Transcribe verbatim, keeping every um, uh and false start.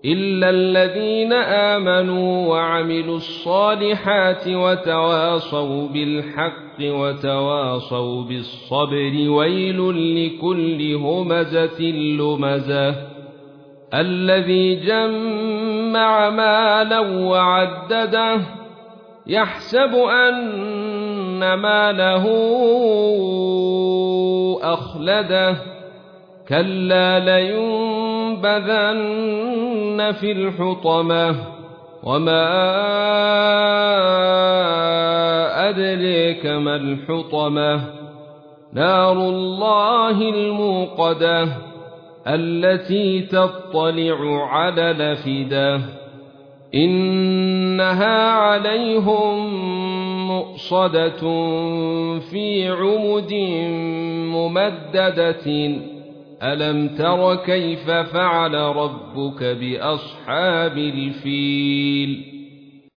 إلا الذين آمنوا وعملوا الصالحات وتواصوا بالحق وتواصوا بالصبر ويل لكل همزة لمزة الذي جمع مالا وعدده يحسب أن ماله أخلده كلا لينبذن في الحطمة وما أدريك ما الحطمة نار الله الموقدة التي تطلع على الأفئدة إنها عليهم مؤصدة في عمد ممددة ألم تر كيف فعل ربك بأصحاب الفيل